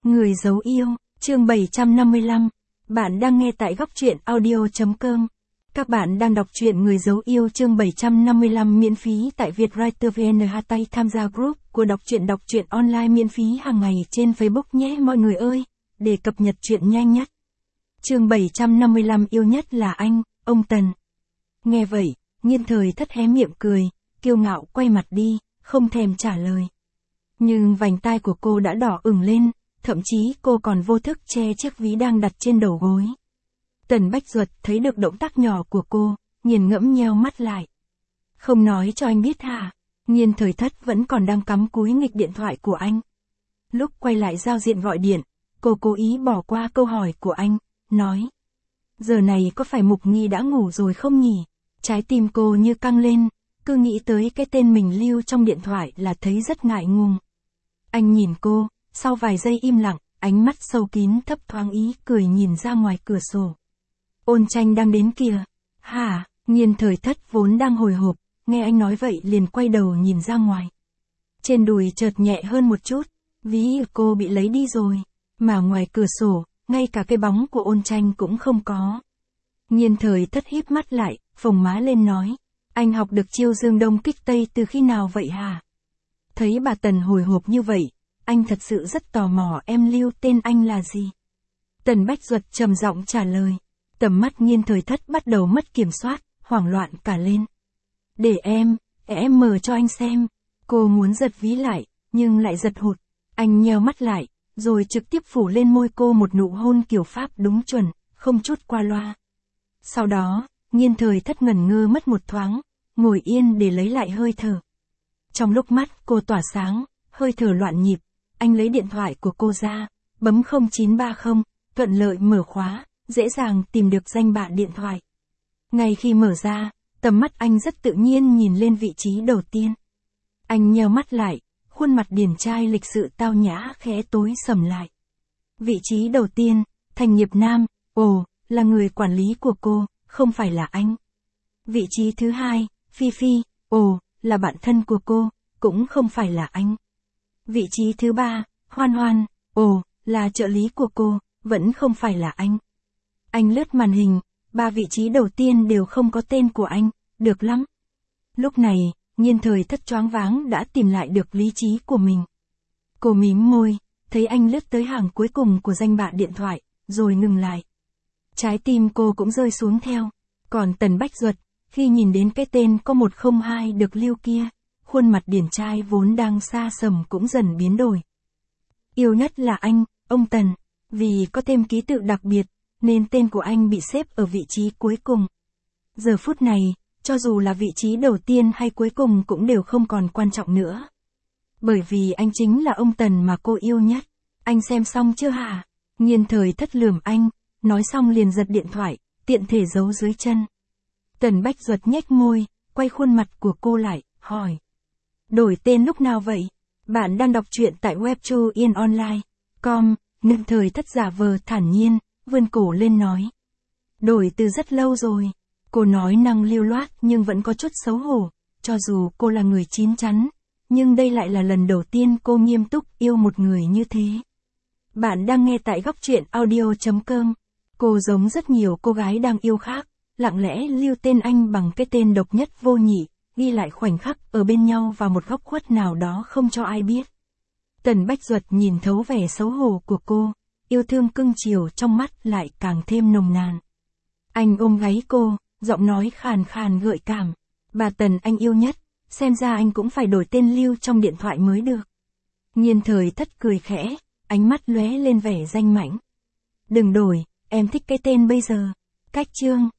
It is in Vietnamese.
Người giấu yêu, chương 755. Bạn đang nghe tại góc truyện audio.com. Các bạn đang đọc truyện Người giấu yêu chương 755 miễn phí tại Vietwriter VN. Tay tham gia group của đọc truyện online miễn phí hàng ngày trên Facebook nhé mọi người ơi, để cập nhật truyện nhanh nhất. Chương 755 yêu nhất là anh, ông Tần. Nghe vậy, Nhiên Thời Thất hé miệng cười, kiêu ngạo quay mặt đi, không thèm trả lời. Nhưng vành tai của cô đã đỏ ửng lên, thậm chí cô còn vô thức che chiếc ví đang đặt trên đầu gối. Tần Bách Duật thấy được động tác nhỏ của cô, nghiền ngẫm nheo mắt lại. Không nói cho anh biết hả? Nhiên Thời Thất vẫn còn đang cắm cúi nghịch điện thoại của anh. Lúc quay lại giao diện gọi điện, cô cố ý bỏ qua câu hỏi của anh, nói. Giờ này có phải Mục Nghi đã ngủ rồi không nhỉ? Trái tim cô như căng lên, cứ nghĩ tới cái tên mình lưu trong điện thoại là thấy rất ngại ngùng. Anh nhìn cô, sau vài giây im lặng, ánh mắt sâu kín thấp thoáng ý cười nhìn ra ngoài cửa sổ. Ôn Tranh đang đến kìa. Hả? Nhiên Thời Thất vốn đang hồi hộp, nghe anh nói vậy liền quay đầu nhìn ra ngoài. Trên đùi chợt nhẹ hơn một chút, ví cô bị lấy đi rồi, mà ngoài cửa sổ, ngay cả cái bóng của Ôn Tranh cũng không có. Nhiên Thời Thất híp mắt lại, phồng má lên nói, anh học được chiêu dương đông kích tây từ khi nào vậy hả? Thấy bà Tần hồi hộp như vậy, anh thật sự rất tò mò em lưu tên anh là gì. Tần Bách Duật trầm giọng trả lời. Tầm mắt Nhiên Thời Thất bắt đầu mất kiểm soát, hoảng loạn cả lên. Để em mở cho anh xem. Cô muốn giật ví lại, nhưng lại giật hụt. Anh nheo mắt lại, rồi trực tiếp phủ lên môi cô một nụ hôn kiểu Pháp đúng chuẩn, không chút qua loa. Sau đó, Nhiên Thời Thất ngẩn ngơ mất một thoáng, ngồi yên để lấy lại hơi thở. Trong lúc mắt cô tỏa sáng, hơi thở loạn nhịp, anh lấy điện thoại của cô ra, bấm 0930, thuận lợi mở khóa, dễ dàng tìm được danh bạ điện thoại. Ngay khi mở ra, tầm mắt anh rất tự nhiên nhìn lên vị trí đầu tiên. Anh nheo mắt lại, khuôn mặt điển trai lịch sự tao nhã khẽ tối sầm lại. Vị trí đầu tiên, Thành Nghiệp Nam, ồ, là người quản lý của cô, không phải là anh. Vị trí thứ hai, Phi Phi, ồ, là bạn thân của cô, cũng không phải là anh. Vị trí thứ ba, Hoan Hoan, ồ, là trợ lý của cô, vẫn không phải là anh. Anh lướt màn hình, 3 vị trí đầu tiên đều không có tên của anh, được lắm. Lúc này, Nhiên Thời Thất choáng váng đã tìm lại được lý trí của mình. Cô mím môi, thấy anh lướt tới hàng cuối cùng của danh bạ điện thoại, rồi ngừng lại. Trái tim cô cũng rơi xuống theo, còn Tần Bách Duật, khi nhìn đến cái tên có 102 được lưu kia, khuôn mặt điển trai vốn đang xa sầm cũng dần biến đổi. Yêu nhất là anh, ông Tần, vì có thêm ký tự đặc biệt, nên tên của anh bị xếp ở vị trí cuối cùng. Giờ phút này, cho dù là vị trí đầu tiên hay cuối cùng cũng đều không còn quan trọng nữa. Bởi vì anh chính là ông Tần mà cô yêu nhất. Anh xem xong chưa hả? Nhiên Thời Thất lườm anh, nói xong liền giật điện thoại, tiện thể giấu dưới chân. Tần Bách Duật nhếch môi, quay khuôn mặt của cô lại, hỏi. Đổi tên lúc nào vậy? Bạn đang đọc truyện tại webtoonline.com, Nhiên Thời Thất giả vờ thản nhiên, vươn cổ lên nói. Đổi từ rất lâu rồi. Cô nói năng lưu loát nhưng vẫn có chút xấu hổ, cho dù cô là người chín chắn, nhưng đây lại là lần đầu tiên cô nghiêm túc yêu một người như thế. Bạn đang nghe tại góc truyện audio.com. Cô giống rất nhiều cô gái đang yêu khác, lặng lẽ lưu tên anh bằng cái tên độc nhất vô nhị, ghi lại khoảnh khắc ở bên nhau vào một góc khuất nào đó không cho ai biết. Tần Bách Duật nhìn thấu vẻ xấu hổ của cô, yêu thương cưng chiều trong mắt lại càng thêm nồng nàn. Anh ôm gáy cô, giọng nói khàn khàn gợi cảm. Bà Tần anh yêu nhất, xem ra anh cũng phải đổi tên lưu trong điện thoại mới được. Nhiên Thời Thất cười khẽ, ánh mắt lóe lên vẻ danh mãnh. Đừng đổi, em thích cái tên bây giờ. Cách chương.